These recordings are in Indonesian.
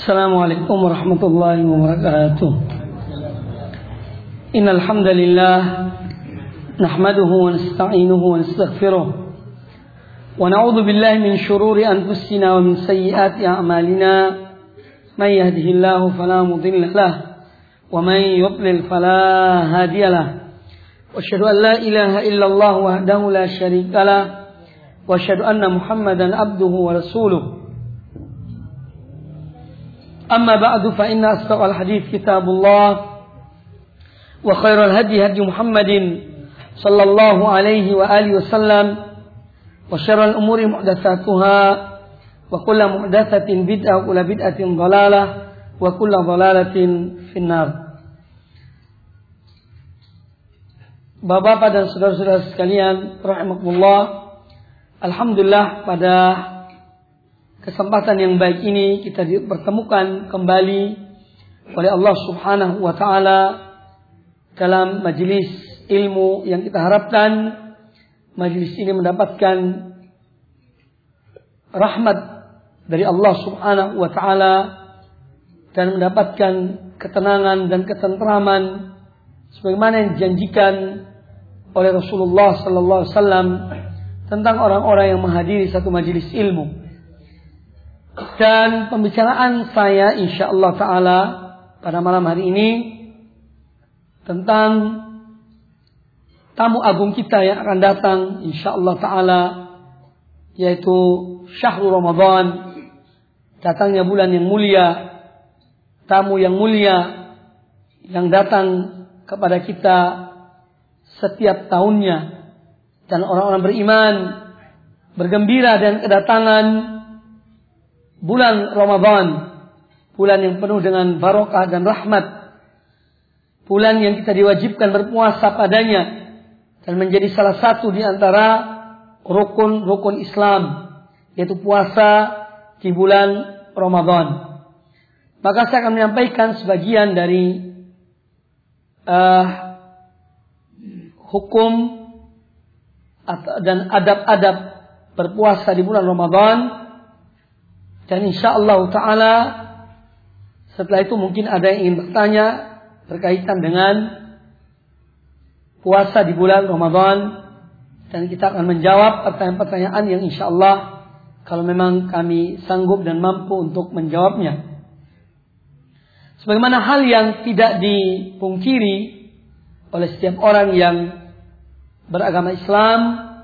Assalamualaikum warahmatullahi wabarakatuh. Innal hamdalillah nahmaduhu wa nasta'inuhu wa nastaghfiruh wa na'udzu billahi min shururi anfusina wa min sayyiati a'malina. May yahdihillahu fala mudilla lahu wa may yudlil fala hadiya lahu. Wa asyhadu an la ilaha illallah wahdahu la syarika lahu wa asyhadu anna Muhammadan abduhu wa rasuluh. أما بعد فإن أصدق الحديث كتاب الله وخير الهدي هدي محمد صلى الله عليه وآله وسلم وشر الأمور محدثاتها وكل محدثة بدعة وكل بدعة ضلالة وكل ضلالة في النار. Bapak-bapak dan saudara-saudara sekalian rahimakumullah, alhamdulillah pada kesempatan yang baik ini kita dipertemukan kembali oleh Allah Subhanahu wa taala dalam majelis ilmu yang kita harapkan majelis ini mendapatkan rahmat dari Allah Subhanahu wa taala dan mendapatkan ketenangan dan ketentraman sebagaimana yang dijanjikan oleh Rasulullah sallallahu alaihi wasallam tentang orang-orang yang menghadiri satu majelis ilmu. Dan pembicaraan saya insyaallah ta'ala pada malam hari ini tentang tamu agung kita yang akan datang insyaallah ta'ala, yaitu syahrul Ramadan, datangnya bulan yang mulia, tamu yang mulia yang datang kepada kita setiap tahunnya. Dan orang-orang beriman bergembira dengan kedatangan bulan Ramadan, bulan yang penuh dengan barokah dan rahmat, bulan yang kita diwajibkan berpuasa padanya dan menjadi salah satu di antara rukun-rukun Islam, yaitu puasa di bulan Ramadan. Maka saya akan menyampaikan sebagian dari hukum dan adab-adab berpuasa di bulan Ramadan. Dan insyaallah ta'ala setelah itu mungkin ada yang ingin bertanya berkaitan dengan puasa di bulan Ramadan, dan kita akan menjawab pertanyaan-pertanyaan yang insyaallah kalau memang kami sanggup dan mampu untuk menjawabnya. Sebagaimana hal yang tidak dipungkiri oleh setiap orang yang beragama Islam,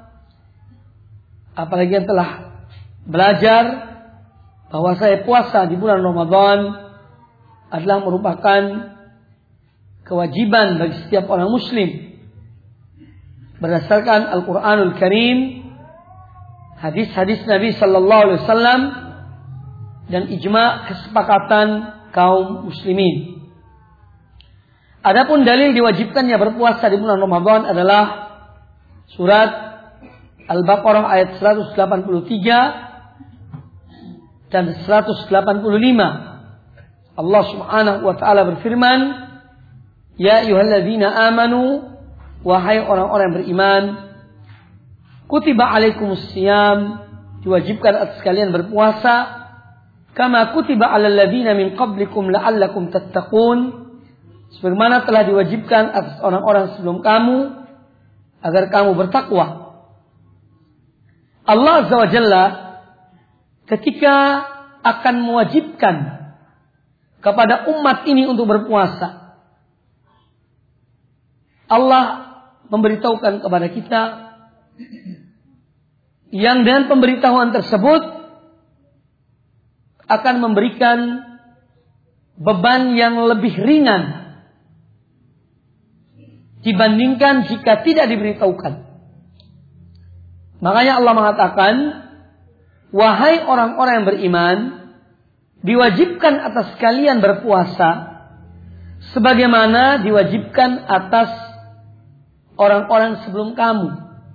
apalagi yang telah belajar, bahwa saya puasa di bulan Ramadan adalah merupakan kewajiban bagi setiap orang muslim berdasarkan Al-Quranul Karim, hadis-hadis Nabi Sallallahu Alaihi Wasallam, dan ijma' kesepakatan kaum muslimin. Adapun dalil diwajibkannya berpuasa di bulan Ramadan adalah surat Al-Baqarah ayat 183 dan 185. Allah Subhanahu wa taala berfirman, ya ayyuhalladzina amanu, wahai orang-orang yang beriman, kutiba alaikumus shiyam, diwajibkan atas kalian berpuasa, kama kutiba alal ladzina min qablikum la'allakum tattaqun, sebagaimana telah diwajibkan atas orang-orang sebelum kamu agar kamu bertakwa. Allah Azza wa Jalla ketika akan mewajibkan kepada umat ini untuk berpuasa, Allah memberitahukan kepada kita yang dengan pemberitahuan tersebut akan memberikan beban yang lebih ringan dibandingkan jika tidak diberitahukan. Makanya Allah mengatakan, wahai orang-orang yang beriman, diwajibkan atas kalian berpuasa sebagaimana diwajibkan atas orang-orang sebelum kamu.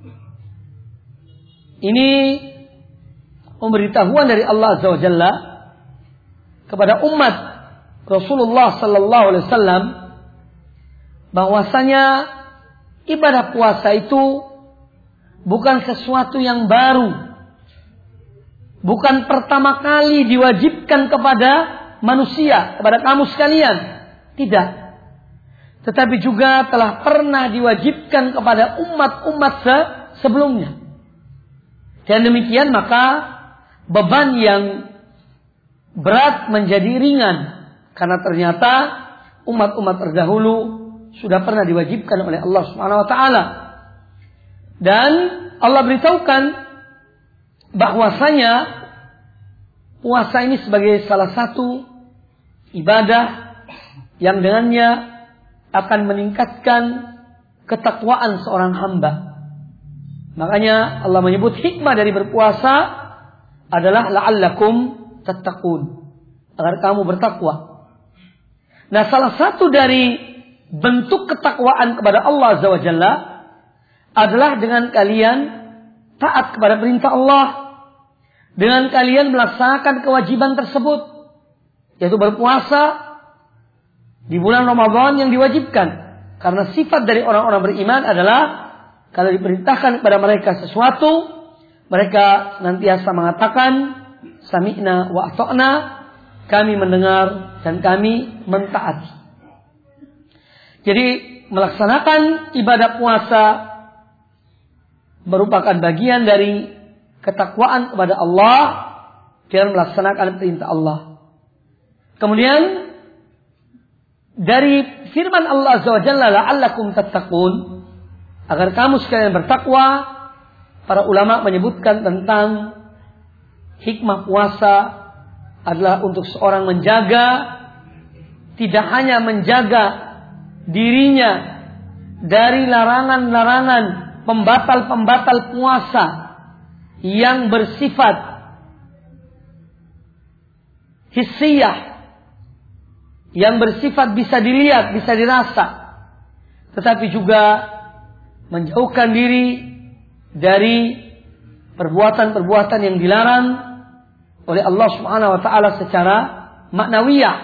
Ini pemberitahuan dari Allah Azza wa Jalla kepada umat Rasulullah Sallallahu Alaihi Wasallam bahwasanya ibadah puasa itu bukan sesuatu yang baru, bukan pertama kali diwajibkan kepada manusia, kepada kamu sekalian. Tidak. Tetapi juga telah pernah diwajibkan kepada umat-umat sebelumnya. Dan demikian maka beban yang berat menjadi ringan. Karena ternyata umat-umat terdahulu sudah pernah diwajibkan oleh Allah Subhanahu wa taala. Dan Allah beritahukan bahwasanya puasa ini sebagai salah satu ibadah yang dengannya akan meningkatkan ketakwaan seorang hamba. Makanya Allah menyebut hikmah dari berpuasa adalah la'allakum tattaqun, agar kamu bertakwa. Nah, salah satu dari bentuk ketakwaan kepada Allah Azza wa Jalla adalah dengan kalian taat kepada perintah Allah, dengan kalian melaksanakan kewajiban tersebut, yaitu berpuasa di bulan Ramadan yang diwajibkan. Karena sifat dari orang-orang beriman adalah kalau diperintahkan kepada mereka sesuatu, mereka senantiasa mengatakan sami'na wa ata'na, kami mendengar dan kami mentaati. Jadi melaksanakan ibadah puasa merupakan bagian dari ketakwaan kepada Allah dengan melaksanakan perintah Allah. Kemudian dari firman Allah Azza wa Jalla la'allakum tattaqun, agar kamu sekalian bertakwa, para ulama menyebutkan tentang hikmah puasa adalah untuk seorang menjaga, tidak hanya menjaga dirinya dari larangan-larangan, pembatal-pembatal puasa yang bersifat hissiyah, yang bersifat bisa dilihat, bisa dirasa, tetapi juga menjauhkan diri dari perbuatan-perbuatan yang dilarang oleh Allah Subhanahu wa taala secara maknawiyah,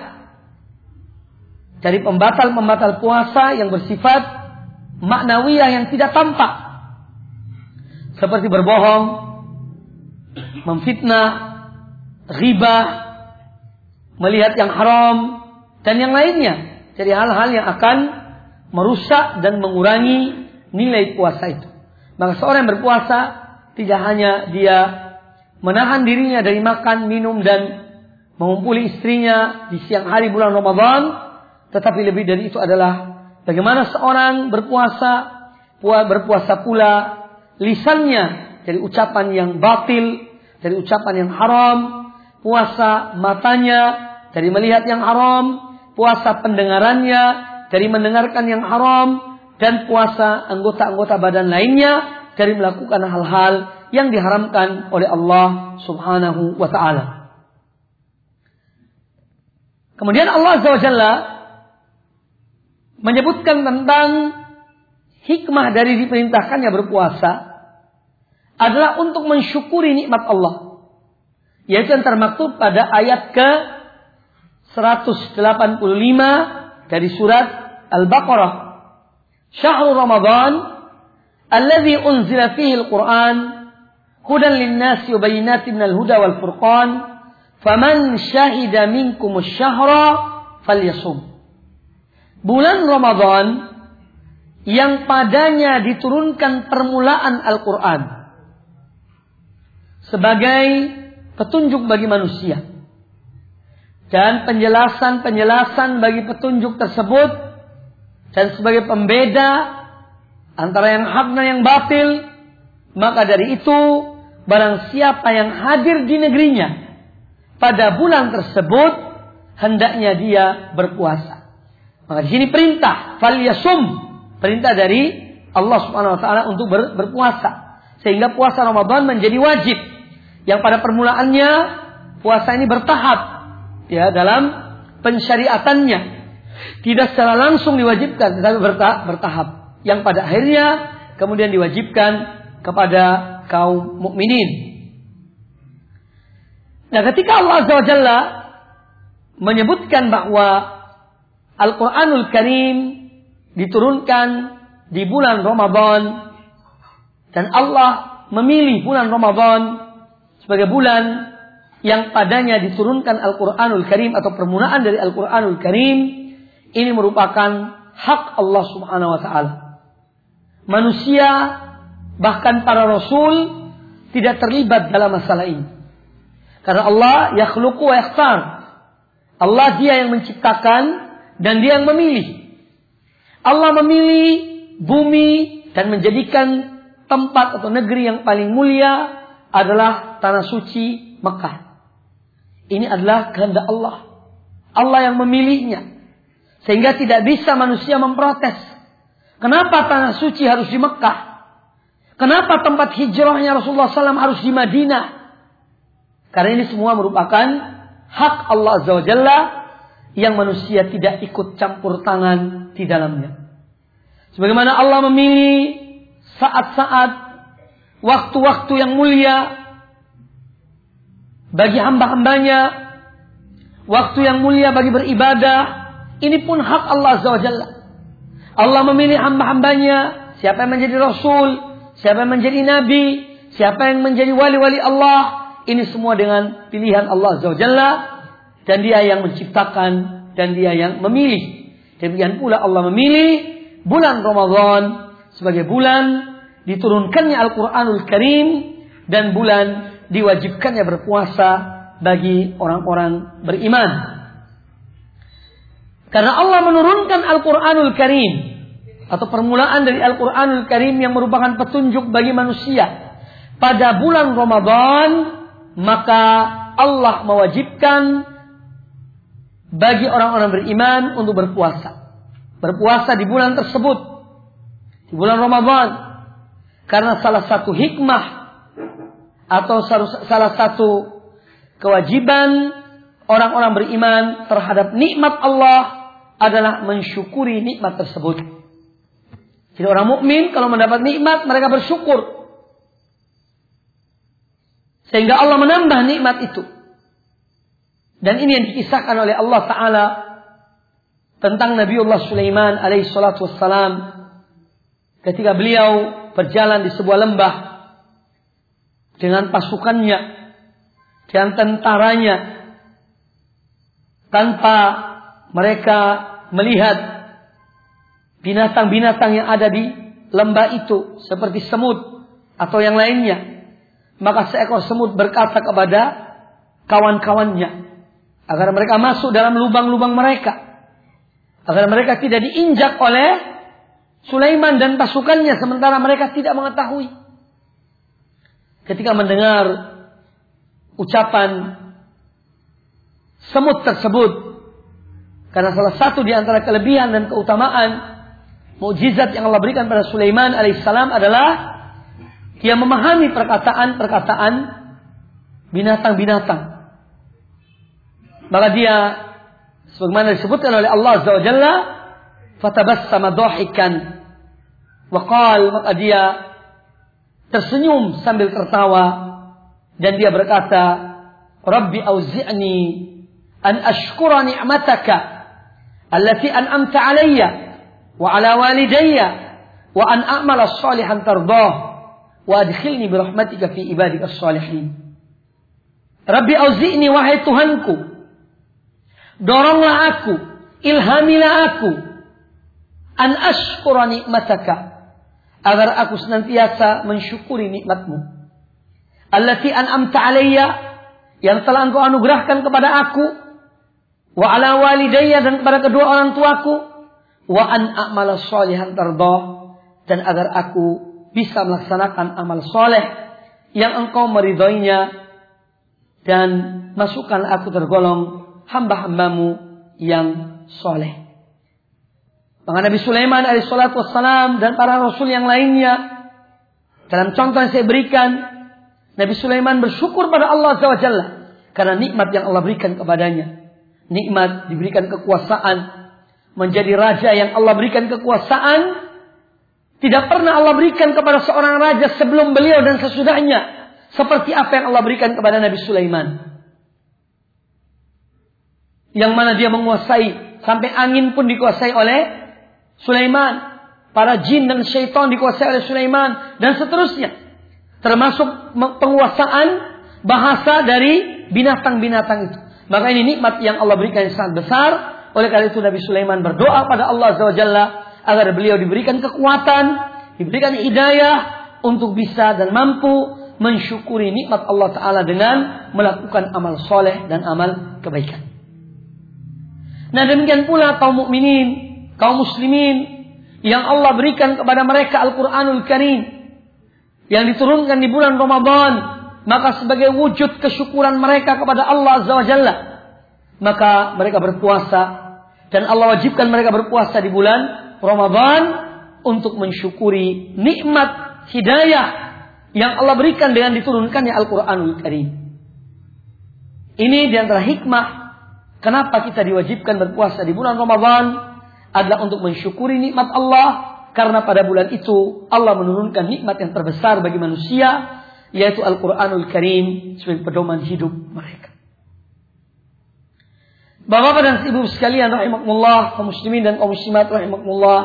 dari pembatal-pembatal puasa yang bersifat maknawiyah yang tidak tampak, seperti berbohong, memfitnah, ghibah, melihat yang haram, dan yang lainnya. Jadi hal-hal yang akan merusak dan mengurangi nilai puasa itu. Maka seorang yang berpuasa tidak hanya dia menahan dirinya dari makan, minum, dan mengumpuli istrinya di siang hari bulan Ramadan, tetapi lebih dari itu adalah bagaimana seorang berpuasa pula lisannya dari ucapan yang batil, dari ucapan yang haram, puasa matanya dari melihat yang haram, puasa pendengarannya dari mendengarkan yang haram, dan puasa anggota-anggota badan lainnya dari melakukan hal-hal yang diharamkan oleh Allah Subhanahu wa ta'ala. Kemudian Allah Azza wa Jalla menyebutkan tentang hikmah dari diperintahkannya berpuasa adalah untuk mensyukuri nikmat Allah, yaitu yang termaktub pada ayat ke 185 dari surat Al-Baqarah. Syahrul Ramadan alladzi unzila fihi al-Qur'an hudan lin-nasi wa bayyinatin minal huda wal furqan faman syahida minkum asy-syahra falyasum. Bulan Ramadan yang padanya diturunkan permulaan Al-Qur'an sebagai petunjuk bagi manusia dan penjelasan-penjelasan bagi petunjuk tersebut, dan sebagai pembeda antara yang hak dan yang batil, maka dari itu barang siapa yang hadir di negerinya pada bulan tersebut hendaknya dia berpuasa. Maka di sini perintah falyasum, perintah dari Allah Subhanahu wa taala untuk berpuasa, sehingga puasa Ramadan menjadi wajib, yang pada permulaannya puasa ini bertahap ya dalam pensyariatannya. Tidak secara langsung diwajibkan, tetapi bertahap. Yang pada akhirnya kemudian diwajibkan kepada kaum mukminin. Nah, ketika Allah Azza wa Jalla menyebutkan bahwa Al-Quranul Karim diturunkan di bulan Ramadan, dan Allah memilih bulan Ramadan sebagai bulan yang padanya diturunkan Al-Quranul Karim atau permulaan dari Al-Quranul Karim, ini merupakan hak Allah Subhanahu wa ta'ala. Manusia, bahkan para rasul, tidak terlibat dalam masalah ini. Karena Allah yakhluqu wa yakhtar. Allah dia yang menciptakan dan dia yang memilih. Allah memilih bumi dan menjadikan tempat atau negeri yang paling mulia adalah tanah suci Mekah. Ini adalah kehendak Allah. Allah yang memilihnya. Sehingga tidak bisa manusia memprotes. Kenapa tanah suci harus di Mekah? Kenapa tempat hijrahnya Rasulullah SAW harus di Madinah? Karena ini semua merupakan hak Allah Azza wa Jalla yang manusia tidak ikut campur tangan di dalamnya. Sebagaimana Allah memilih saat-saat, waktu-waktu yang mulia bagi hamba-hambanya, waktu yang mulia bagi beribadah, ini pun hak Allah Azza wa Jalla. Allah memilih hamba-hambanya, siapa yang menjadi Rasul, siapa yang menjadi Nabi, siapa yang menjadi wali-wali Allah. Ini semua dengan pilihan Allah Azza wa Jalla. Dan dia yang menciptakan dan dia yang memilih. Demikian pula Allah memilih bulan Ramadan sebagai bulan diturunkannya Al-Quranul Karim dan bulan diwajibkannya berpuasa bagi orang-orang beriman. Karena Allah menurunkan Al-Quranul Karim atau permulaan dari Al-Quranul Karim yang merupakan petunjuk bagi manusia pada bulan Ramadan, maka Allah mewajibkan bagi orang-orang beriman untuk berpuasa. Berpuasa di bulan tersebut, di bulan Ramadan. Karena salah satu hikmah atau salah satu kewajiban orang-orang beriman terhadap nikmat Allah adalah mensyukuri nikmat tersebut. Jadi orang mukmin kalau mendapat nikmat mereka bersyukur. Sehingga Allah menambah nikmat itu. Dan ini yang dikisahkan oleh Allah Ta'ala tentang Nabiullah Sulaiman alaihi salatu wassalam. Ketika beliau berjalan di sebuah lembah dengan pasukannya dan tentaranya, tanpa mereka melihat binatang-binatang yang ada di lembah itu seperti semut atau yang lainnya, maka seekor semut berkata kepada kawan-kawannya agar mereka masuk dalam lubang-lubang mereka, agar mereka tidak diinjak oleh Sulaiman dan pasukannya sementara mereka tidak mengetahui. Ketika mendengar ucapan semut tersebut, karena salah satu di antara kelebihan dan keutamaan mukjizat yang Allah berikan pada Sulaiman alaihissalam adalah dia memahami perkataan-perkataan binatang-binatang. Maka dia, sebagaimana disebutkan oleh Allah Azza wa Jalla, fatabassama dhahikan wa qala, maka dia tersenyum sambil tertawa dan dia berkata, Rabbi auzi'ni an ashkura ni'mataka allati an'amta alayya wa ala walidayya wa an a'mala shalihan tardah wa adkhilni bi rahmatika fi ibadika shalihin. Rabbi auzi'ni, wahai Tuhanku, doronglah aku, ilhamilah aku, an ashkura ni'mataka, agar aku senantiasa mensyukuri nikmatmu, allati an'amta alayya, yang telah engkau anugerahkan kepada aku, wa ala walidayya, dan kepada kedua orang tuaku, wa an a'mala shalihan tardah, dan agar aku bisa melaksanakan amal soleh yang engkau meridhoinya, dan masukkan aku tergolong hamba-hambamu yang soleh. Maka Nabi Sulaiman alaihissalatu wassalam dan para rasul yang lainnya, dalam contoh yang saya berikan, Nabi Sulaiman bersyukur pada Allah Azza wa Jalla karena nikmat yang Allah berikan kepadanya. Nikmat diberikan kekuasaan, menjadi raja yang Allah berikan kekuasaan. Tidak pernah Allah berikan kepada seorang raja sebelum beliau dan sesudahnya seperti apa yang Allah berikan kepada Nabi Sulaiman. Yang mana dia menguasai, sampai angin pun dikuasai oleh Sulaiman, para jin dan syaitan dikuasai oleh Sulaiman, dan seterusnya. Termasuk penguasaan bahasa dari binatang-binatang itu. Maka ini nikmat yang Allah berikan yang sangat besar. Oleh karena itu Nabi Sulaiman berdoa pada Allah Azza wa Jalla agar beliau diberikan kekuatan, diberikan hidayah untuk bisa dan mampu mensyukuri nikmat Allah Ta'ala dengan melakukan amal soleh dan amal kebaikan. Nah demikian pula kaum mukminin, kaum muslimin yang Allah berikan kepada mereka Al-Quranul Karim yang diturunkan di bulan Ramadan, maka sebagai wujud kesyukuran mereka kepada Allah Azza wa Jalla, maka mereka berpuasa dan Allah wajibkan mereka berpuasa di bulan Ramadan untuk mensyukuri nikmat hidayah yang Allah berikan dengan diturunkannya Al-Quranul Karim. Ini di antara hikmah kenapa kita diwajibkan berpuasa di bulan Ramadan adalah untuk mensyukuri nikmat Allah, karena pada bulan itu Allah menurunkan nikmat yang terbesar bagi manusia, yaitu Al-Quranul Karim sebagai pedoman hidup mereka. Bapak-bapak dan ibu sekalian rahimakumullah, kaum muslimin dan kaum muslimat rahimakumullah.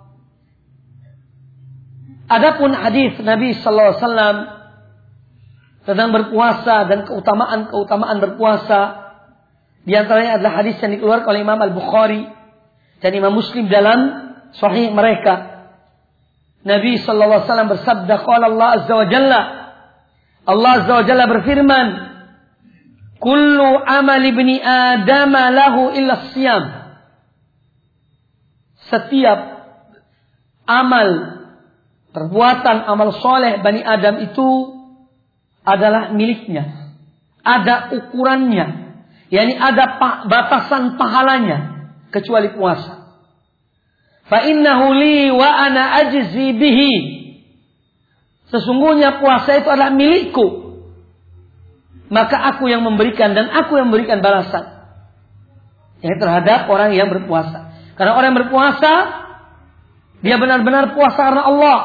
Adapun hadis Nabi sallallahu alaihi wasallam tentang berpuasa dan keutamaan berpuasa, di antaranya adalah hadis yang dikeluarkan oleh Imam Al-Bukhari dan Imam Muslim dalam sahih mereka. Nabi sallallahu alaihi wasallam bersabda, qala Allah azza wa jalla, Allah azza wa jalla berfirman, kullu amal ibni Adam lahu illa siyam. Setiap amal, perbuatan, amal soleh Bani Adam itu adalah miliknya. Ada ukurannya. yakni ada batasan pahalanya. Kecuali puasa. Fa innahu li wa ana ajzi bihi. Sesungguhnya puasa itu adalah milikku. Maka aku yang memberikan dan aku yang memberikan balasan. Yang terhadap orang yang berpuasa. Karena orang yang berpuasa, dia benar-benar puasa karena Allah.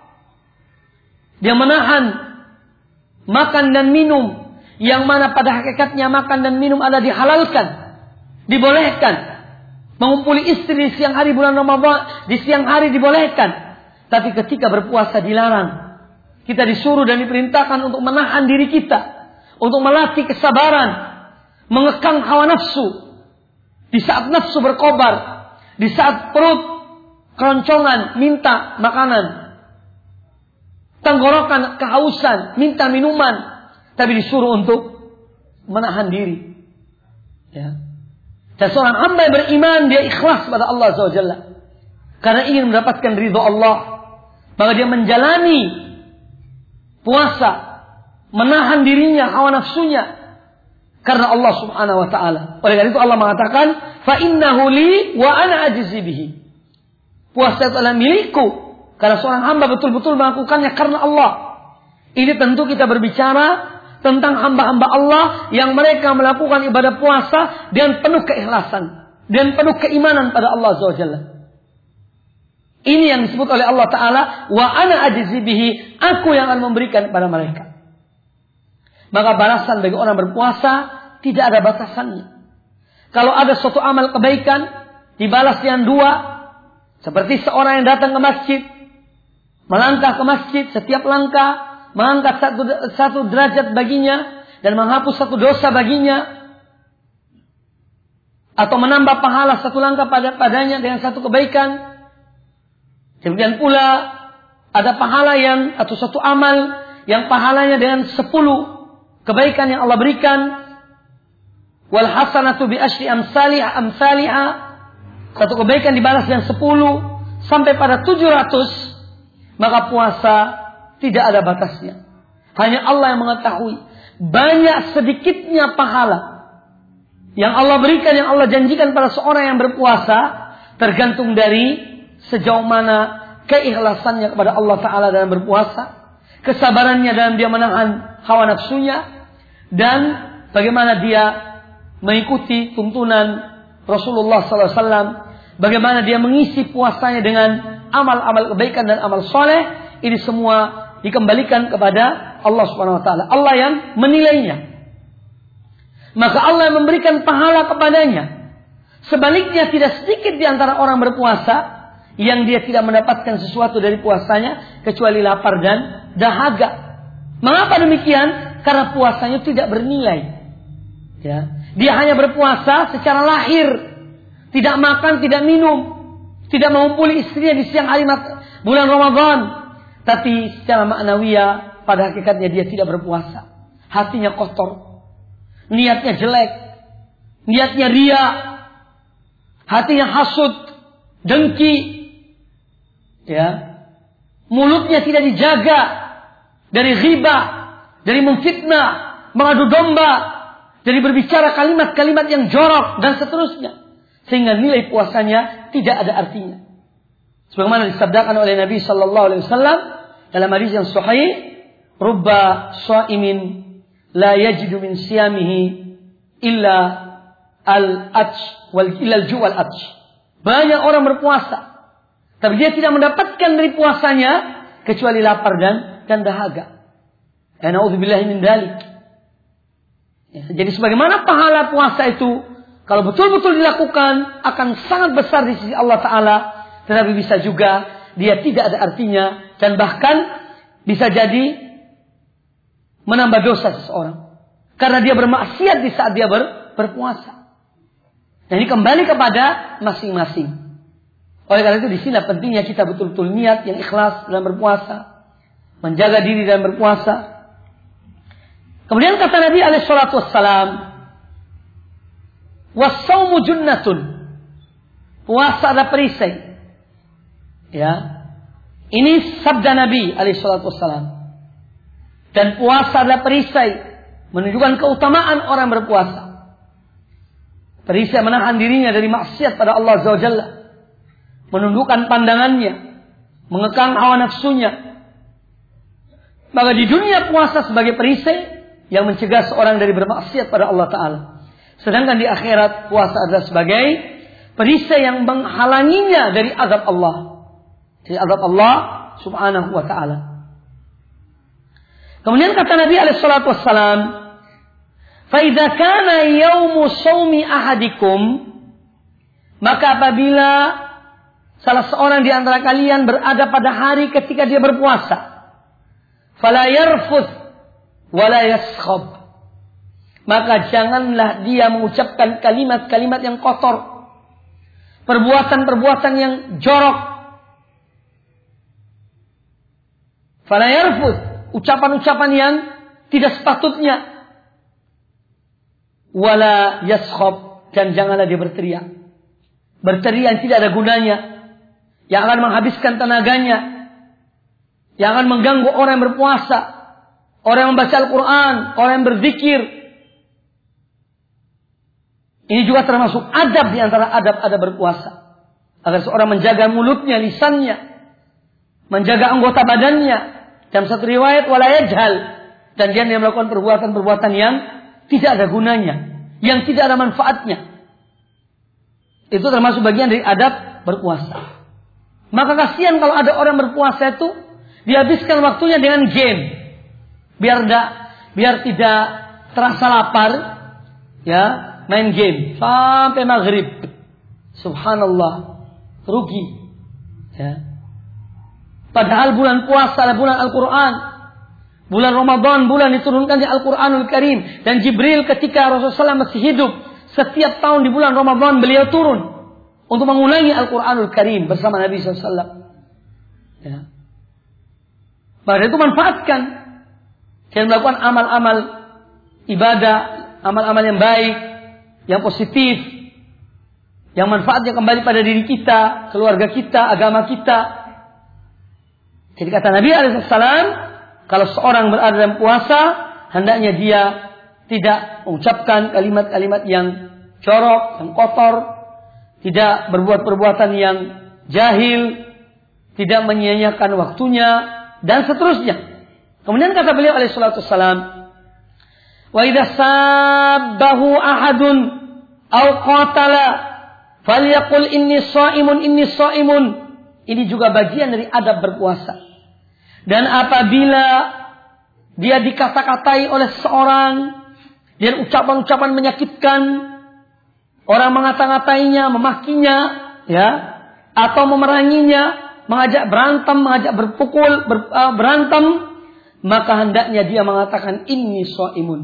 Dia menahan makan dan minum. Yang mana pada hakikatnya makan dan minum adalah dihalalkan. Dibolehkan. Mengumpuli istri di siang hari bulan Ramadan. Di siang hari dibolehkan. Tapi ketika berpuasa dilarang. Kita disuruh dan diperintahkan untuk menahan diri kita. Untuk melatih kesabaran. Mengekang hawa nafsu. Di saat nafsu berkobar. Di saat perut keroncongan minta makanan. Tenggorokan kehausan minta minuman. Tapi disuruh untuk menahan diri. Ya. Dan seorang hamba yang beriman dia ikhlas pada Allah Azza wa Jalla. Karena ingin mendapatkan ridha Allah. Maka dia menjalani puasa. Menahan dirinya, hawa nafsunya. Karena Allah subhanahu wa ta'ala. Oleh karena itu Allah mengatakan, fa innahu li wa ana ajzi bihi. Puasa itu adalah milikku. Karena seorang hamba betul-betul melakukannya karena Allah. Ini tentu kita berbicara tentang hamba-hamba Allah yang mereka melakukan ibadah puasa dengan penuh keikhlasan. Dan penuh keimanan pada Allah Azza wa Jalla. Ini yang disebut oleh Allah Ta'ala, wa ana ajzi bihi. Aku yang akan memberikan kepada mereka. Maka balasan bagi orang berpuasa tidak ada batasannya. Kalau ada suatu amal kebaikan, dibalas dengan dua. Seperti seorang yang datang ke masjid, melangkah ke masjid, setiap langkah mengangkat satu derajat baginya dan menghapus satu dosa baginya, atau menambah pahala satu langkah padanya dengan satu kebaikan. Demikian pula ada pahala yang atau satu amal yang pahalanya dengan 10 kebaikan yang Allah berikan. Wal hasanatu bi asyri amsalihha. Satu kebaikan dibalas dengan 10 sampai pada 700. Maka puasa tidak ada batasnya. Hanya Allah yang mengetahui banyak sedikitnya pahala yang Allah berikan, yang Allah janjikan pada seorang yang berpuasa, tergantung dari sejauh mana keikhlasannya kepada Allah Ta'ala dalam berpuasa, kesabarannya dalam dia menahan hawa nafsunya, dan bagaimana dia mengikuti tuntunan Rasulullah SAW, bagaimana dia mengisi puasanya dengan amal-amal kebaikan dan amal soleh. Ini semua dikembalikan kepada Allah Subhanahu Wa Taala. Allah yang menilainya. Maka Allah yang memberikan pahala kepadanya. Sebaliknya tidak sedikit di antara orang berpuasa yang dia tidak mendapatkan sesuatu dari puasanya kecuali lapar dan dahaga. Mengapa demikian? Karena puasanya tidak bernilai. Ya, dia hanya berpuasa secara lahir, tidak makan, tidak minum, tidak mengumpuli istrinya di siang hari bulan Ramadan, tapi secara maknawiyah pada hakikatnya dia tidak berpuasa. Hatinya kotor, niatnya jelek, niatnya ria, hatinya hasud, dengki, ya, mulutnya tidak dijaga dari ghibah, dari memfitnah, mengadu domba, dari berbicara kalimat-kalimat yang jorok dan seterusnya, sehingga nilai puasanya tidak ada artinya. Sebagaimana disabdakan oleh Nabi sallallahu alaihi wasallam dalam hadis yang sahih, "Rubba sha'imin la yajidu min siyamihi illa al-atsh illa al-ju' wal-atsh." Banyak orang berpuasa, tapi dia tidak mendapatkan dari puasanya kecuali lapar dan dahaga. Na'udzubillahi min dzalik. Ya, jadi sebagaimana pahala puasa itu kalau betul-betul dilakukan akan sangat besar di sisi Allah Ta'ala, tetapi bisa juga dia tidak ada artinya dan bahkan bisa jadi menambah dosa seseorang karena dia bermaksiat di saat dia berpuasa. Nah, ini kembali kepada masing-masing. Oleh karena itu di sini pentingnya kita betul-betul niat yang ikhlas dalam berpuasa, menjaga diri dalam berpuasa. Kemudian kata Nabi alaihi salatu wassalam, "Was-shaumu junnatun." Puasa adalah perisai. Ya. Ini sabda Nabi alaihi salatu wassalam. Dan puasa adalah perisai, menunjukkan keutamaan orang berpuasa. Perisai menahan dirinya dari maksiat pada Allah Azza wa Jalla, menundukkan pandangannya, mengekang hawa nafsunya. Maka di dunia puasa sebagai perisai yang mencegah seorang dari bermaksiat pada Allah Ta'ala. Sedangkan di akhirat puasa adalah sebagai perisai yang menghalanginya dari azab Allah. Dari azab Allah Subhanahu wa Ta'ala. Kemudian kata Nabi alaihi salatu wassalam, "Fa idza kana yaumu shaumi ahadikum," maka apabila salah seorang di antara kalian berada pada hari ketika dia berpuasa, "fala yarfuth wala yaskhab," maka janganlah dia mengucapkan kalimat-kalimat yang kotor, perbuatan-perbuatan yang jorok. Fala yarfuth, ucapan-ucapan yang tidak sepatutnya. Wala yaskhab, dan janganlah dia berteriak. Berteriak yang tidak ada gunanya, yang akan menghabiskan tenaganya, yang akan mengganggu orang yang berpuasa, orang yang membaca Al-Quran, orang yang berzikir. Ini juga termasuk adab di antara adab-adab berpuasa. Agar seorang menjaga mulutnya, lisannya, menjaga anggota badannya. Dalam satu riwayat, wala yajhal, dan dia melakukan perbuatan-perbuatan yang tidak ada gunanya, yang tidak ada manfaatnya. Itu termasuk bagian dari adab berpuasa. Maka kasihan kalau ada orang berpuasa itu dihabiskan waktunya dengan game. Biar tidak terasa lapar, ya, main game sampai maghrib. Subhanallah, rugi. Ya. Padahal bulan puasa adalah bulan Al-Quran. Bulan Ramadan, bulan diturunkannya Al-Quranul Karim. Dan Jibril ketika Rasulullah SAW masih hidup, setiap tahun di bulan Ramadan beliau turun untuk mengulangi Al-Quranul Karim bersama Nabi SAW. Ya. Maka itu manfaatkan. Dan melakukan amal-amal ibadah, amal-amal yang baik, yang positif, yang manfaatnya kembali pada diri kita, keluarga kita, agama kita. Jadi kata Nabi alaihissalam, kalau seorang berada dalam puasa, hendaknya dia tidak mengucapkan kalimat-kalimat yang jorok, yang kotor, tidak berbuat perbuatan yang jahil, tidak menyia-nyiakan waktunya, dan seterusnya. Kemudian kata beliau alaihi salatu wassalam, "Wa idza sabbahu ahadun aw qatala falyaqul inni shaimun." Ini juga bagian dari adab berpuasa. Dan apabila dia dikata-katai oleh seorang dan ucapan-ucapan menyakitkan, orang mengata-katainya, memakinya, ya, atau memeranginya, mengajak berantem, mengajak berpukul, berantem, maka hendaknya dia mengatakan inni shaimun.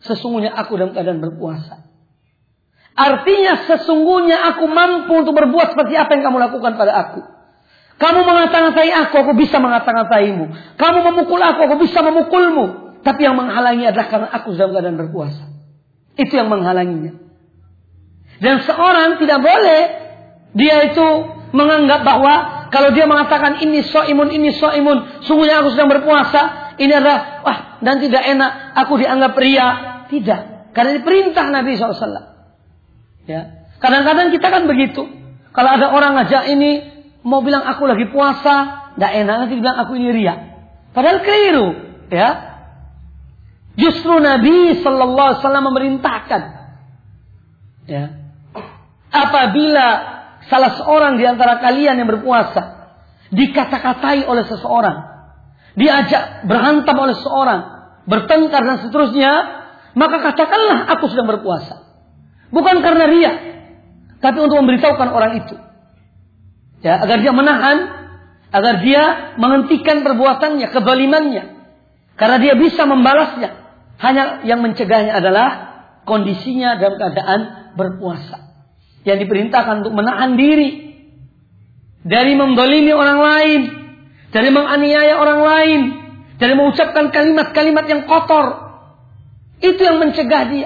sesungguhnya aku dalam keadaan berpuasa. Artinya sesungguhnya aku mampu untuk berbuat seperti apa yang kamu lakukan pada aku. Kamu mengata-ngatai aku bisa mengata-ngataimu. Kamu memukul aku bisa memukulmu. Tapi yang menghalangi adalah karena aku dalam keadaan berpuasa. Itu yang menghalanginya. Dan seorang tidak boleh dia itu menganggap bahwa kalau dia mengatakan ini so'imun, sungguhnya aku sedang berpuasa, ini adalah dan tidak enak, aku dianggap ria. Tidak. Karena ini perintah Nabi SAW. Ya, kadang-kadang kita kan begitu. Kalau ada orang ngajak ini mau bilang aku lagi puasa, tidak enak, nanti bilang aku ini ria. Padahal keliru, ya. Justru Nabi Sallallahu Alaihi Wasallam memerintahkan, ya, apabila salah seorang di antara kalian yang berpuasa dikata-katai oleh seseorang, diajak berhantam oleh seseorang, bertengkar dan seterusnya, maka katakanlah aku sedang berpuasa. Bukan karena ria, tapi untuk memberitahukan orang itu, ya, agar dia menahan, agar dia menghentikan perbuatannya, kezalimannya, karena dia bisa membalasnya. Hanya yang mencegahnya adalah kondisinya dalam keadaan berpuasa, yang diperintahkan untuk menahan diri dari menzalimi orang lain, dari menganiaya orang lain, dari mengucapkan kalimat-kalimat yang kotor. Itu yang mencegah dia.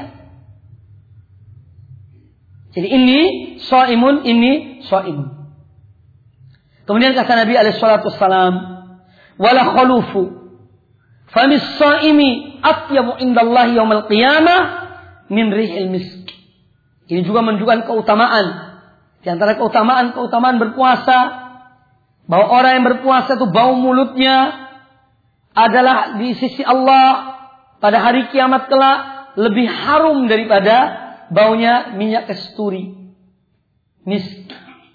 Jadi ini shaimun, ini shaimun. Kemudian kata Nabi alaihissalatu wassalam, wala khalufu famis shaimi atyabu indallahi yaumal qiyamah min rihil misk. Ini juga menunjukkan keutamaan. Di antara keutamaan berpuasa, bahwa orang yang berpuasa itu bau mulutnya adalah di sisi Allah pada hari kiamat kelak lebih harum daripada baunya minyak kasturi, misk.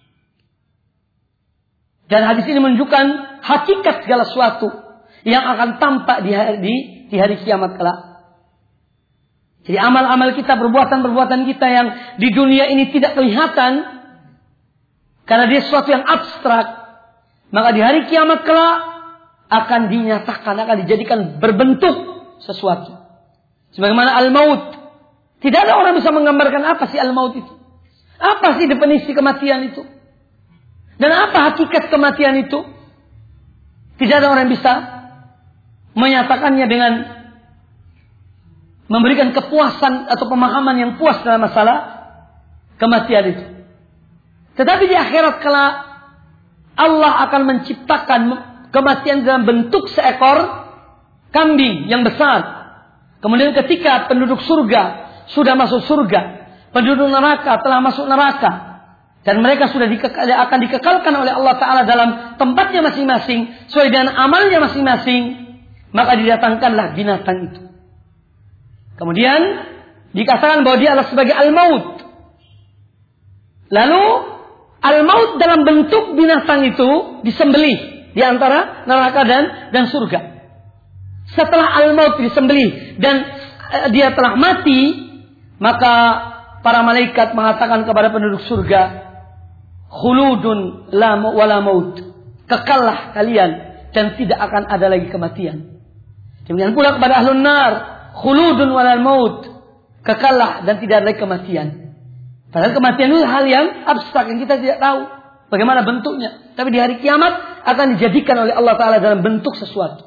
Dan hadis ini menunjukkan hakikat segala sesuatu yang akan tampak di hari kiamat kelak. Jadi amal-amal kita, perbuatan-perbuatan kita yang di dunia ini tidak kelihatan karena dia sesuatu yang abstrak, maka di hari kiamat kelak akan dinyatakan, akan dijadikan berbentuk sesuatu. Sebagaimana al-maut. Tidak ada orang bisa menggambarkan apa sih al-maut itu. Apa sih definisi kematian itu? Dan apa hakikat kematian itu? Tidak ada orang yang bisa menyatakannya dengan memberikan kepuasan atau pemahaman yang puas dalam masalah kematian itu. Tetapi di akhirat kelak Allah akan menciptakan kematian dalam bentuk seekor kambing yang besar. Kemudian ketika penduduk surga sudah masuk surga, penduduk neraka telah masuk neraka, dan mereka sudah akan dikekalkan oleh Allah Ta'ala dalam tempatnya masing-masing sesuai dengan amalnya masing-masing, maka didatangkanlah binatang itu. Kemudian dikatakan bahwa dia adalah sebagai al-maut. Lalu al-maut dalam bentuk binatang itu disembelih di antara neraka dan surga. Setelah al-maut disembelih dan dia telah mati, maka para malaikat mengatakan kepada penduduk surga, khuludun wala maut, kekallah kalian dan tidak akan ada lagi kematian. Demikian pula kepada ahlun nar, khuludun wala maut, kekallah dan tidak ada lagi kematian. Padahal kematian itu hal yang abstrak yang kita tidak tahu bagaimana bentuknya, tapi di hari kiamat akan dijadikan oleh Allah Ta'ala dalam bentuk sesuatu.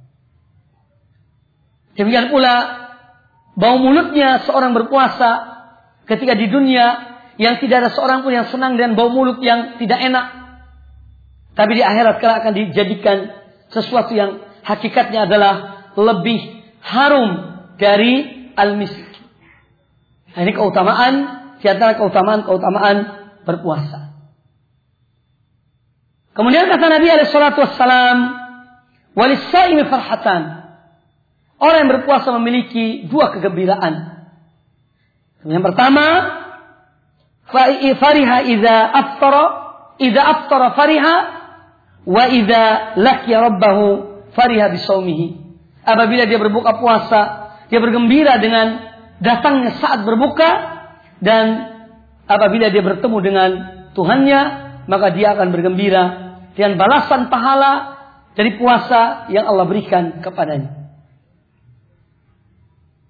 Demikian pula bau mulutnya seorang berpuasa ketika di dunia yang tidak ada seorang pun yang senang dengan bau mulut yang tidak enak. Tapi di akhirat kelak akan dijadikan sesuatu yang hakikatnya adalah lebih harum dari al-misk. Nah, ini keutamaan di antara keutamaan berpuasa. Kemudian kata Nabi alaihissalatu wassalam, walis-shaimi farhatan. Orang yang berpuasa memiliki dua kegembiraan. Yang pertama, fariha idza aftara fariha wa idza laqiya rabbahu fariha bisaumihi. Apabila dia berbuka puasa, dia bergembira dengan datangnya saat berbuka, dan apabila dia bertemu dengan Tuhannya, maka dia akan bergembira dengan balasan pahala dari puasa yang Allah berikan kepadanya.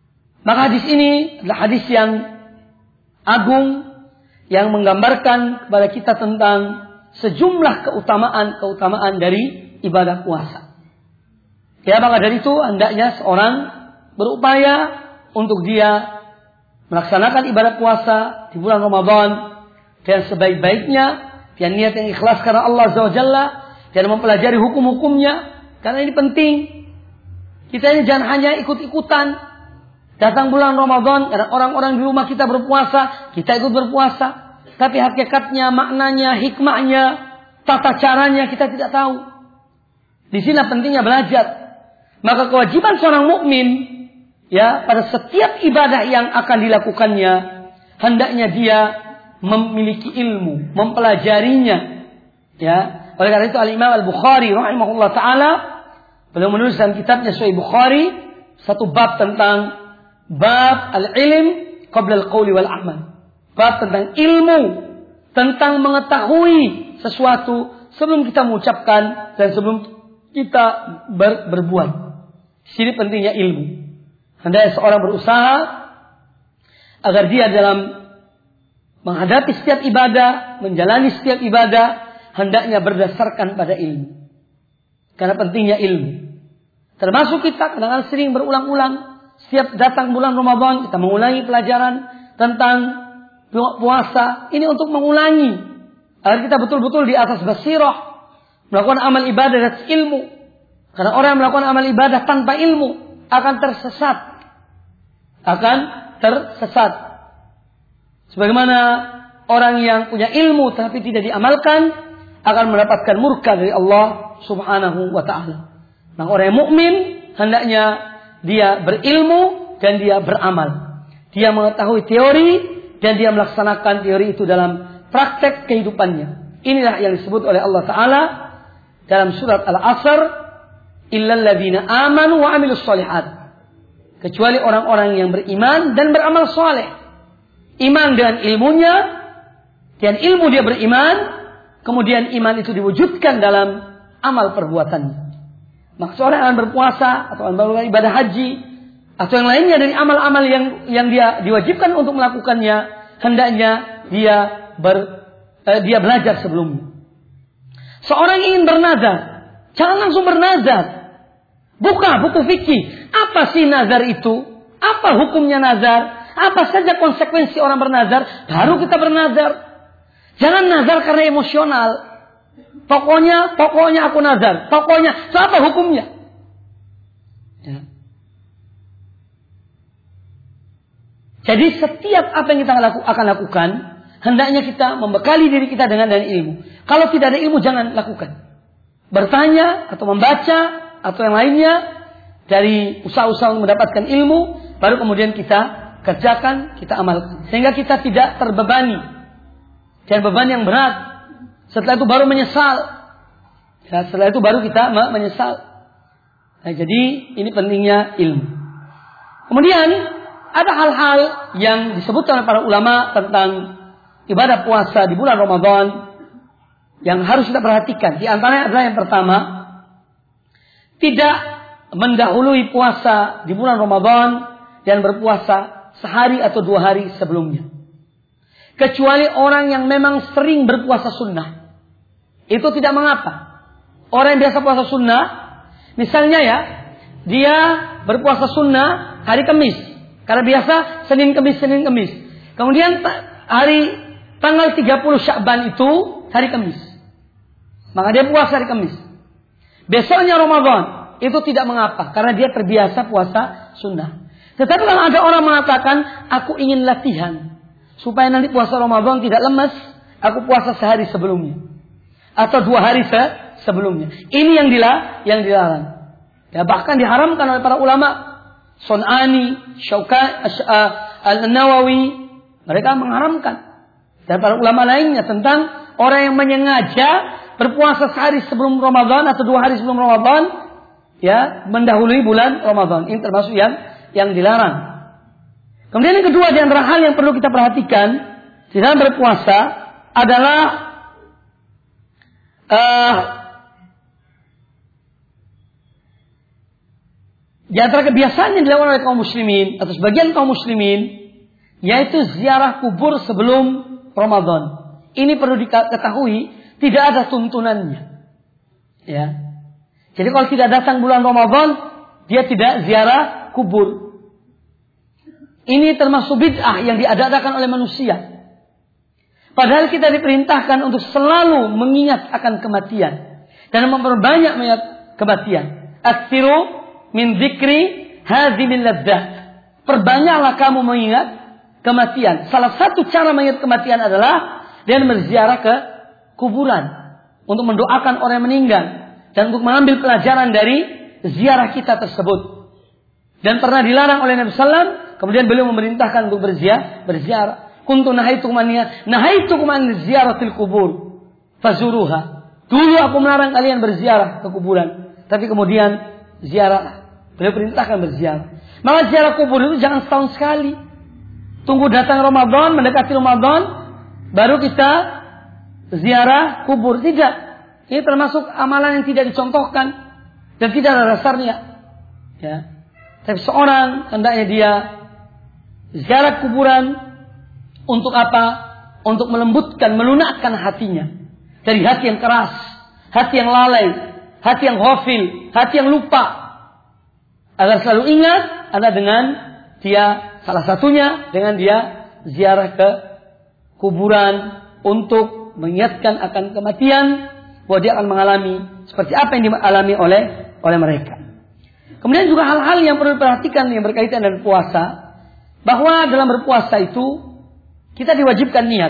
Maka hadis ini adalah hadis yang agung yang menggambarkan kepada kita tentang sejumlah keutamaan dari ibadah puasa. Ya, maka dari itu hendaknya seorang berupaya untuk dia melaksanakan ibadah puasa di bulan Ramadan dan sebaik-baiknya dia niat yang ikhlas karena Allah Azza wa Jalla dan mempelajari hukum-hukumnya, karena ini penting. Kita ini jangan hanya ikut-ikutan. Datang bulan Ramadan, karena orang-orang di rumah kita berpuasa, kita ikut berpuasa. Tapi hakikatnya, maknanya, hikmahnya, tata caranya kita tidak tahu. Di sini pentingnya belajar. Maka kewajiban seorang mukmin, ya, pada setiap ibadah yang akan dilakukannya, hendaknya dia memiliki ilmu, mempelajarinya. Ya, oleh karena itu Al-Imam Al-Bukhari rahimahullah taala beliau menulis dalam kitabnya Sahih Bukhari satu bab tentang bab al-ilm qabla al-qawli wal amal. Bab tentang ilmu, tentang mengetahui sesuatu sebelum kita mengucapkan dan sebelum kita berbuat. Di sini pentingnya ilmu. Hendaknya seorang berusaha agar dia dalam menghadapi setiap ibadah, menjalani setiap ibadah, hendaknya berdasarkan pada ilmu. Karena pentingnya ilmu. Termasuk kita kadang-kadang sering berulang-ulang. Setiap datang bulan Ramadan kita mengulangi pelajaran tentang puasa. Ini untuk mengulangi agar kita betul-betul di atas basirah melakukan amal ibadah dan ilmu. Karena orang yang melakukan amal ibadah tanpa ilmu akan tersesat. Sebagaimana orang yang punya ilmu tapi tidak diamalkan akan mendapatkan murka dari Allah Subhanahu wa taala. Nah, orang yang mukmin hendaknya dia berilmu dan dia beramal. Dia mengetahui teori dan dia melaksanakan teori itu dalam praktek kehidupannya. Inilah yang disebut oleh Allah Ta'ala dalam surat Al-Asr. Illal ladzina amanu wa amilus shalihat. Kecuali orang-orang yang beriman dan beramal soleh. Iman dengan ilmunya. Dan ilmu dia beriman. Kemudian iman itu diwujudkan dalam amal perbuatannya. Maka seorang yang berpuasa atau melakukan ibadah haji atau yang lainnya dari amal-amal yang dia diwajibkan untuk melakukannya, hendaknya dia belajar sebelumnya. Seorang ingin bernazar, jangan langsung bernazar. Buka buku fikih. Apa sih nazar itu? Apa hukumnya nazar? Apa saja konsekuensi orang bernazar? Baru kita bernazar. Jangan nazar karena emosional. Pokoknya aku nazar. Pokoknya, itu apa hukumnya? Ya. Jadi setiap apa yang kita akan lakukan, hendaknya kita membekali diri kita dengan ilmu. Kalau tidak ada ilmu, jangan lakukan. Bertanya atau membaca atau yang lainnya dari usaha-usaha untuk mendapatkan ilmu, baru kemudian kita kerjakan, kita amalkan. Sehingga kita tidak terbebani. Dan beban yang berat. Setelah itu baru menyesal. Ya, setelah itu baru kita menyesal. Nah, jadi ini pentingnya ilmu. Kemudian ada hal-hal yang disebutkan oleh para ulama tentang ibadah puasa di bulan Ramadan yang harus kita perhatikan. Di antaranya adalah yang pertama, tidak mendahului puasa di bulan Ramadan dan berpuasa sehari atau 2 hari sebelumnya. Kecuali orang yang memang sering berpuasa sunnah. Itu tidak mengapa. Orang yang biasa puasa sunnah, misalnya ya, dia berpuasa sunnah hari Kamis. Karena biasa Senin Kamis. Kemudian hari tanggal 30 Sya'ban itu hari Kamis. Maka dia puasa hari Kamis. Besoknya Ramadan, itu tidak mengapa. Karena dia terbiasa puasa sunnah. Tetapi kalau ada orang mengatakan, aku ingin latihan. Supaya nanti puasa Ramadan tidak lemas, aku puasa sehari sebelumnya. Atau 2 hari sebelumnya. Ini yang dilarang. Ya, bahkan diharamkan oleh para ulama. Sun'ani, Al-Nawawi. Mereka mengharamkan. Dan para ulama lainnya tentang orang yang menyengaja berpuasa sehari sebelum Ramadan atau 2 hari sebelum Ramadan. Ya, mendahului bulan Ramadan. Ini termasuk yang dilarang. Kemudian yang kedua di antara hal yang perlu kita perhatikan di dalam berpuasa adalah Di antara kebiasaan yang dilakukan oleh kaum muslimin atau sebagian kaum muslimin yaitu ziarah kubur sebelum Ramadan. Ini perlu diketahui, tidak ada tuntunannya. Ya. Jadi kalau tidak datang bulan Ramadan, dia tidak ziarah kubur. Ini termasuk bid'ah yang diadakan oleh manusia. Padahal kita diperintahkan untuk selalu mengingat akan kematian dan memperbanyak mengingat kematian. Aksiru min dzikri hadhimil ladzat. Perbanyaklah kamu mengingat kematian. Salah satu cara mengingat kematian adalah dengan berziarah ke kuburan untuk mendoakan orang yang meninggal dan untuk mengambil pelajaran dari ziarah kita tersebut. Dan pernah dilarang oleh Nabi sallallahu, kemudian beliau memerintahkan untuk berziarah. Kuntu nahaitukum an ziyaratil kubur fazuruha. Dulu aku melarang kalian berziarah ke kuburan, tapi kemudian ziarah. Beliau perintahkan berziarah. Maka ziarah kubur itu jangan setahun sekali. Tunggu datang Ramadan, mendekati Ramadan, baru kita ziarah kubur. Tidak. Ini termasuk amalan yang tidak dicontohkan dan tidak ada dasarnya. Ya. Tapi seorang hendaknya dia ziarah kuburan untuk apa? Untuk melembutkan, melunakkan hatinya dari hati yang keras, hati yang lalai, hati yang ghafil, hati yang lupa. Agar selalu ingat ada dengan dia, salah satunya dengan dia ziarah ke kuburan untuk mengingatkan akan kematian, bahwa dia akan mengalami seperti apa yang dialami oleh mereka. Kemudian juga hal-hal yang perlu diperhatikan yang berkaitan dengan puasa, bahwa dalam berpuasa itu kita diwajibkan niat.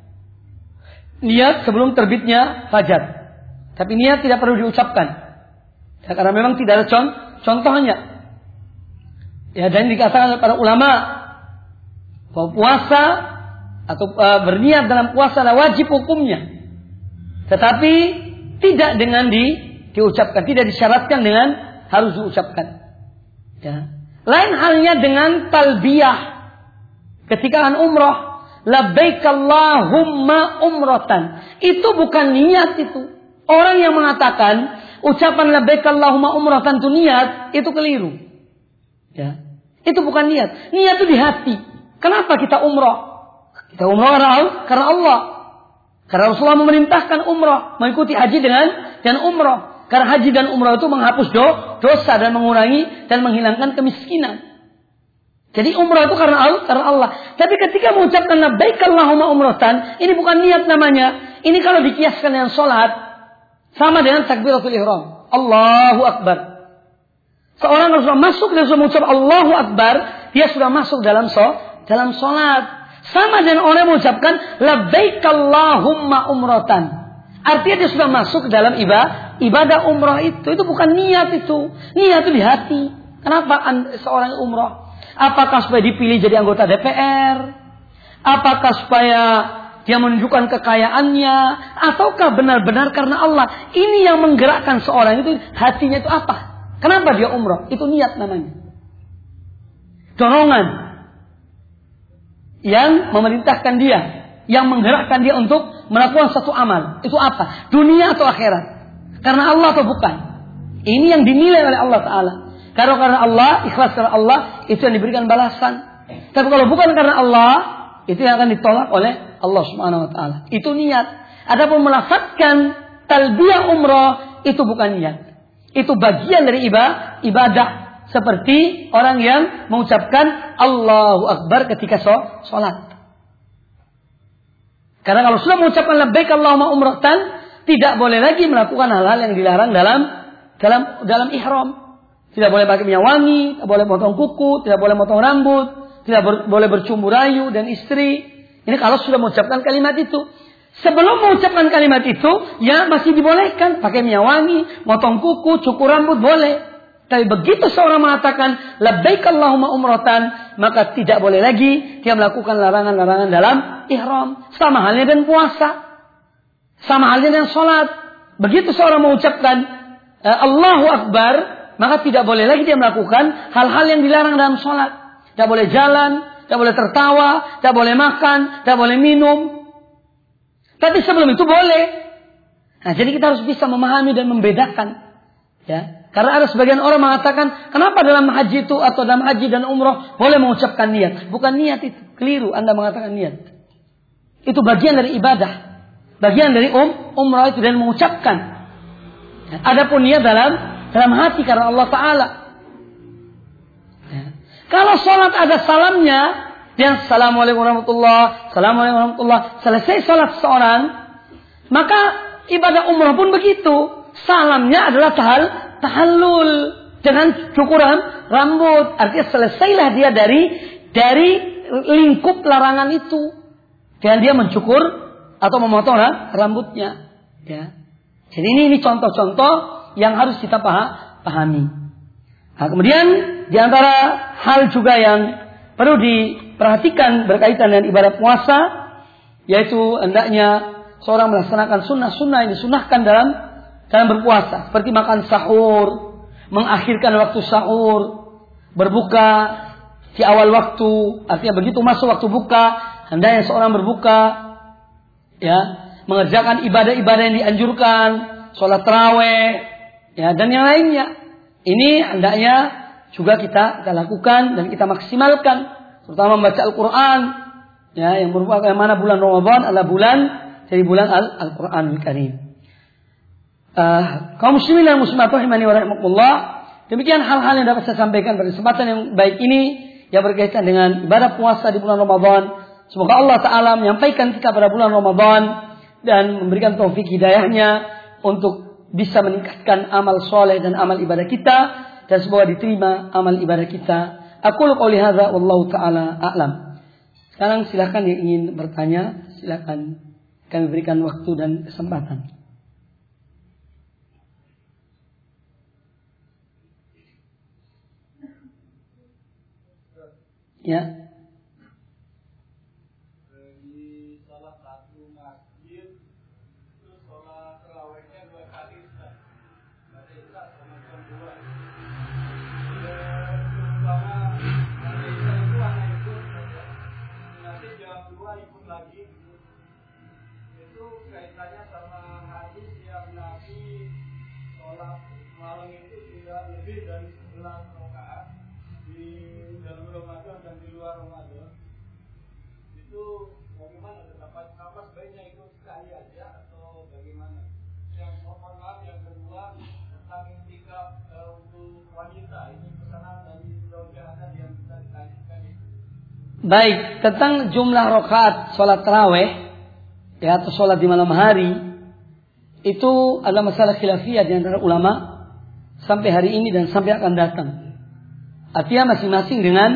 Niat sebelum terbitnya fajar. Tapi niat tidak perlu diucapkan. Ya, karena memang tidak ada contohnya. Ya, dan dikatakan oleh para ulama bahwa puasa atau berniat dalam puasa adalah wajib hukumnya. Tetapi tidak dengan diucapkan, tidak disyaratkan dengan harus diucapkan. Ya. Lain halnya dengan talbiyah ketika akan umrah, labbaik Allahumma umratan. Itu bukan niat itu. Orang yang mengatakan ucapan labbaik Allahumma umratan itu niat, itu keliru. Ya. Itu bukan niat. Niat itu di hati. Kenapa kita umrah? Kita umrah karena Allah. Karena Rasulullah memerintahkan umrah, mengikuti haji dan umrah. Karena haji dan umrah itu menghapus dosa dan mengurangi dan menghilangkan kemiskinan. Jadi umrah itu karena Allah. Tapi ketika mengucapkan labbaik Allahumma umratan, ini bukan niat namanya. Ini kalau dikiaskan dengan sholat, sama dengan takbiratul ihram. Allahu Akbar. Seorang kalau sudah masuk dan sudah mengucap Allahu Akbar, dia sudah masuk dalam sholat. Sama dengan orang yang mengucapkan labbaik Allahumma umratan. Artinya dia sudah masuk dalam ibadah umrah itu. Itu bukan niat itu. Niat itu di hati. Kenapa seorang umrah? Apakah supaya dipilih jadi anggota DPR? Apakah supaya dia menunjukkan kekayaannya? Ataukah benar-benar karena Allah? Ini yang menggerakkan seorang itu, hatinya itu apa? Kenapa dia umrah? Itu niat namanya. Dorongan yang memerintahkan dia, yang menggerakkan dia untuk melakukan satu amal. Itu apa? Dunia atau akhirat? Karena Allah atau bukan? Ini yang dinilai oleh Allah Ta'ala. Karena Allah, ikhlas karena Allah, itu yang diberikan balasan. Tapi kalau bukan karena Allah, itu yang akan ditolak oleh Allah Subhanahu Wa Ta'ala. Itu niat. Adapun melafadzkan talbiyah umrah, itu bukan niat. Itu bagian dari ibadah. Seperti orang yang mengucapkan Allahu Akbar ketika sholat. Karena kalau sudah mengucapkan labbaik Allahumma umratan, tidak boleh lagi melakukan hal-hal yang dilarang dalam ihram. Tidak boleh pakai minyak wangi, tidak boleh potong kuku, tidak boleh potong rambut, tidak boleh bercumbu rayu dan istri. Ini kalau sudah mengucapkan kalimat itu. Sebelum mengucapkan kalimat itu, ya masih dibolehkan pakai minyak wangi, potong kuku, cukur rambut boleh. Tapi begitu seorang mengatakan labbaik Allahumma umratan, maka tidak boleh lagi dia melakukan larangan-larangan dalam ihram. Sama halnya dengan puasa. Sama halnya dengan sholat. Begitu seorang mengucapkan Allahu Akbar, maka tidak boleh lagi dia melakukan hal-hal yang dilarang dalam sholat. Tidak boleh jalan, tidak boleh tertawa, tidak boleh makan, tidak boleh minum. Tapi sebelum itu boleh. Nah, jadi kita harus bisa memahami dan membedakan. Ya. Karena ada sebagian orang mengatakan, kenapa dalam haji itu atau dalam haji dan umroh boleh mengucapkan niat? Bukan niat itu, keliru Anda mengatakan niat. Itu bagian dari ibadah. Bagian dari umroh itu dan mengucapkan. Adapun niat dalam hati karena Allah Ta'ala. Kalau sholat ada salamnya, yang Assalamualaikum warahmatullahi, Assalamualaikum warahmatullahi, selesai sholat seorang, maka ibadah umrah pun begitu. Salamnya adalah tahallul dengan cukuran rambut. Artinya selesailah dia dari lingkup larangan itu. Dan dia mencukur atau memotong rambutnya. Ya. Jadi ini contoh-contoh yang harus kita pahami. Nah, kemudian di antara hal juga yang perlu diperhatikan berkaitan dengan ibadah puasa, yaitu hendaknya seorang melaksanakan sunnah-sunnah yang disunahkan dalam berpuasa, seperti makan sahur, mengakhirkan waktu sahur, berbuka di awal waktu, artinya begitu masuk waktu buka, hendaknya seorang berbuka, ya, mengerjakan ibadah-ibadah yang dianjurkan, sholat tarawih, ya, dan yang lainnya. Ini hendaknya juga kita lakukan dan kita maksimalkan, terutama membaca Al-Quran, ya, yang merupakan yang mana bulan Ramadan adalah bulan dari bulan Al-Quranul Karim. Kaum muslimin dan muslimat rahimani wa rahimakumullah, demikian hal-hal yang dapat saya sampaikan pada kesempatan yang baik ini yang berkaitan dengan ibadah puasa di bulan Ramadan. Semoga Allah Ta'ala menyampaikan kita pada bulan Ramadan dan memberikan taufik hidayahnya untuk bisa meningkatkan amal soleh dan amal ibadah kita, dan semoga diterima amal ibadah kita. Aqulu qouli hadza wallahu ta'ala a'lam. Sekarang silakan yang ingin bertanya, silakan kami berikan waktu dan kesempatan. Ya. Malam itu tidak lebih dari 11 rakaat di dalam Ramadan dan di luar Ramadan. Itu bagaimana? Apa sebaiknya ikut sekali aja atau bagaimana? Yang mohon maaf, yang kedua tentang intikaf untuk wanita, ini pesanan dari Dr. yang bisa ditanyakan itu. Baik, tentang jumlah rakaat sholat tarawih, ya, atau sholat di malam hari, itu adalah masalah khilafiyah di antara ulama sampai hari ini dan sampai akan datang. Artinya masing-masing dengan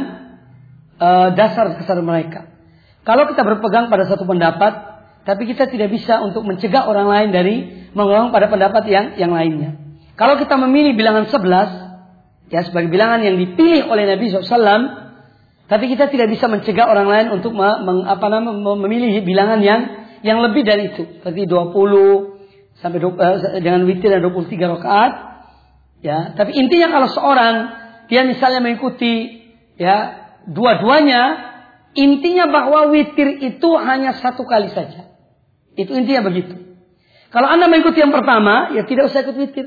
dasar mereka. Kalau kita berpegang pada satu pendapat, tapi kita tidak bisa untuk mencegah orang lain dari mengulang pada pendapat yang lainnya. Kalau kita memilih bilangan 11, ya, sebagai bilangan yang dipilih oleh Nabi SAW, tapi kita tidak bisa mencegah orang lain untuk memilih bilangan yang lebih dari itu, seperti 20 sampai dengan witir dan 23 rakaat. Ya, tapi intinya kalau seorang dia misalnya mengikuti, ya, dua-duanya, intinya bahwa witir itu hanya satu kali saja. Itu intinya begitu. Kalau Anda mengikuti yang pertama, ya tidak usah ikut witir.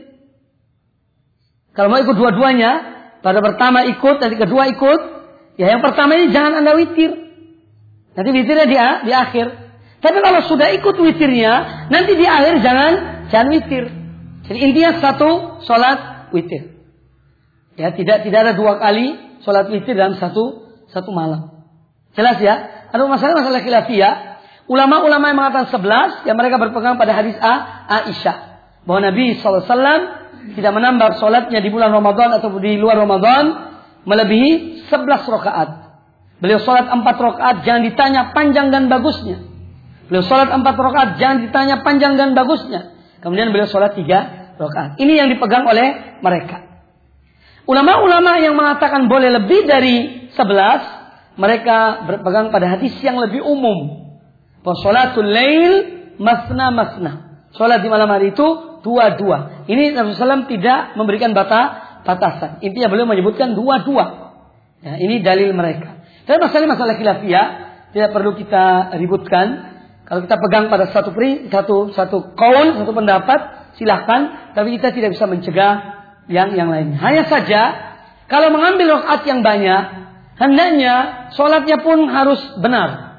Kalau mau ikut dua-duanya, pada pertama ikut, nanti kedua ikut, ya yang pertama ini jangan Anda witir. Nanti witirnya di akhir. Tapi kalau sudah ikut witirnya, nanti di akhir jangan witir. Jadi intinya satu sholat witir. Ya, tidak ada dua kali sholat witir dalam satu malam. Jelas ya? Ada masalah khilafiyah. Ulama-ulama yang mengatakan 11, yang mereka berpegang pada hadis Aisyah, bahwa Nabi SAW tidak menambah sholatnya di bulan Ramadan atau di luar Ramadan melebihi 11 rakaat. Beliau sholat 4 rakaat, jangan ditanya panjang dan bagusnya. Beliau sholat 4 rakaat, jangan ditanya panjang dan bagusnya. Kemudian beliau sholat 3 rakaat. Ini yang dipegang oleh mereka. Ulama-ulama yang mengatakan boleh lebih dari 11, mereka berpegang pada hadis yang lebih umum. Sholatul lail masna. Sholat di malam hari itu dua. Ini Nabi SAW tidak memberikan batasan. Intinya beliau menyebutkan dua. Ya, ini dalil mereka. Dan masalah khilafiyah tidak perlu kita ributkan. Kalau kita pegang pada satu kaul, satu pendapat, silahkan. Tapi kita tidak bisa mencegah yang lain. Hanya saja kalau mengambil rakaat yang banyak, hendaknya sholatnya pun harus benar.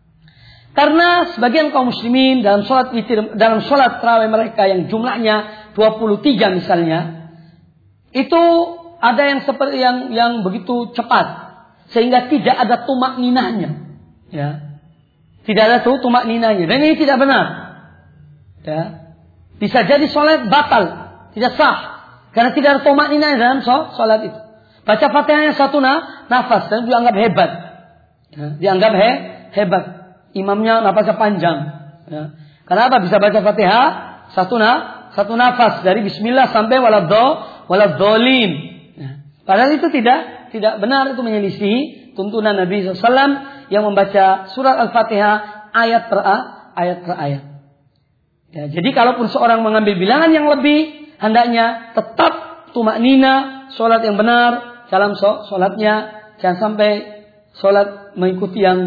Karena sebagian kaum muslimin dalam sholat witir, dalam sholat tarawih mereka yang jumlahnya 23 misalnya, itu ada yang seperti yang begitu cepat sehingga tidak ada tumak ninahnya, ya. Tidak ada tumak ninahnya, dan ini tidak benar. Ya. Bisa jadi sholat batal, tidak sah, karena tidak ada tumak ninahnya dalam sholat itu. Baca Fatihahnya satu nafas dan dianggap hebat, ya. Dianggap hebat. Imamnya nafasnya panjang. Ya. Kenapa bisa baca Fatihah satu nafas dari Bismillah sampai waladhdallin. Ya. Padahal itu tidak benar, itu menyelisihi tuntunan Nabi SAW yang membaca surat Al-Fatihah ayat per ayat. Ya, jadi kalaupun seorang mengambil bilangan yang lebih, hendaknya tetap tumaknina, sholat yang benar dalam sholatnya, jangan sampai sholat mengikuti yang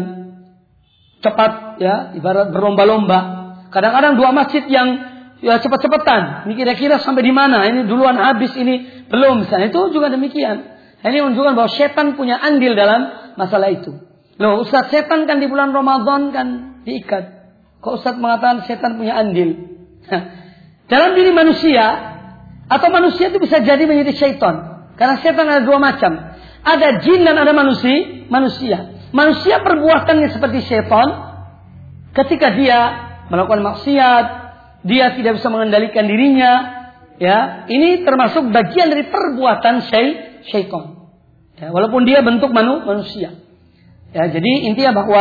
cepat, ya, ibarat berlomba-lomba. Kadang-kadang dua masjid yang ya cepat-cepatan, ini kira-kira sampai di mana, ini duluan habis, ini belum, misalnya, itu juga demikian. Ini menunjukkan bahwa setan punya andil dalam masalah itu. Loh, Ustaz, setan kan di bulan Ramadan kan diikat. Kok Ustaz mengatakan setan punya andil? Dalam diri manusia, atau manusia itu bisa jadi menjadi syaitan. Karena setan ada dua macam. Ada jin dan ada manusia. Manusia perbuatannya seperti setan. Ketika dia melakukan maksiat, dia tidak bisa mengendalikan dirinya. Ya, ini termasuk bagian dari perbuatan syaitan. Ya, walaupun dia bentuk manusia. Ya, jadi intinya bahwa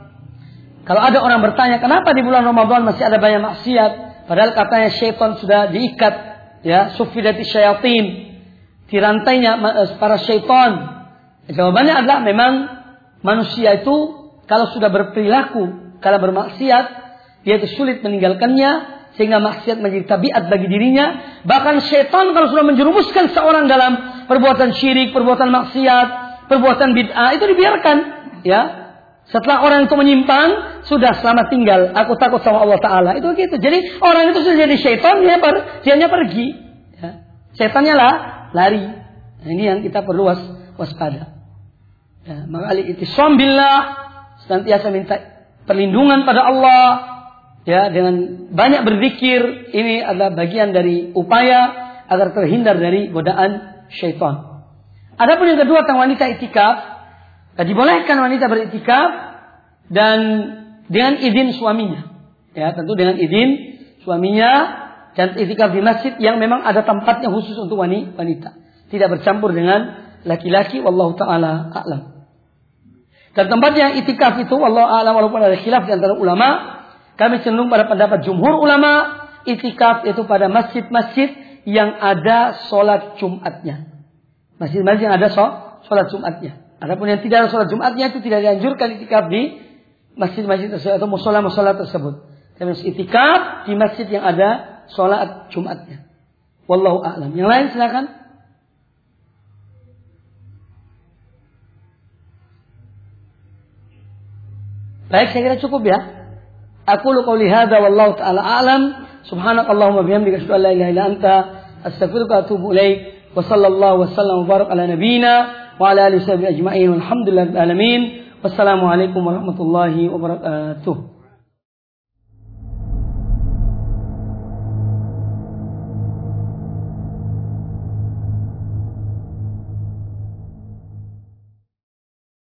kalau ada orang bertanya kenapa di bulan Ramadan masih ada banyak maksiat, padahal katanya syaitan sudah diikat, ya, sufidati syayatin, dirantainya para syaitan. Jawabannya adalah memang manusia itu kalau sudah berperilaku, kalau bermaksiat, dia itu sulit meninggalkannya, sehingga maksiat menjadi tabiat bagi dirinya. Bahkan syaitan kalau sudah menjerumuskan seorang dalam perbuatan syirik, perbuatan maksiat, perbuatan bid'ah, itu dibiarkan, ya. Setelah orang itu menyimpang, sudah selamat tinggal, aku takut sama Allah Ta'ala, itu gitu. Jadi orang itu sudah jadi syaitan, dianya pergi, ya. Syaitannya lari. Nah, ini yang kita perlu waspada. Ya, maka al-i'tisam billah, senantiasa minta perlindungan pada Allah, ya, dengan banyak berzikir. Ini adalah bagian dari upaya agar terhindar dari godaan syaitan. Adapun yang kedua tentang wanita iktikaf, dibolehkan wanita beriktikaf dan dengan izin suaminya. Ya, tentu dengan izin suaminya, dan iktikaf di masjid yang memang ada tempatnya khusus untuk wanita, tidak bercampur dengan laki-laki. Wallahu taala a'lam. Dan tempat yang iktikaf itu wallahu a'lam, walaupun ada khilaf di antara ulama, kami cenderung pada pendapat jumhur ulama, iktikaf itu pada masjid-masjid yang ada sholat Jumatnya. Masjid-masjid yang ada sholat Jumatnya. Adapun yang tidak ada sholat Jumatnya itu tidak dianjurkan iktikaf di masjid-masjid tersebut atau musola-musola tersebut. Tapi iktikaf di masjid yang ada sholat Jumatnya. Wallahu a'lam. Yang lain silakan. Baik, saya kira cukup ya. Aqulu qawli hadza wallahu ta'ala a'lam. Subhanakallahumma bihamdika asyhadu an la ilaha illa anta astaghfiruka wa atubu ilaik. Wa sallallahu wasallam wa barak ala nabiyyina wa ala alihi wa sahbihi ajma'in. Walhamdulillahil alamin. Wassalamualaikum warahmatullahi wabarakatuh.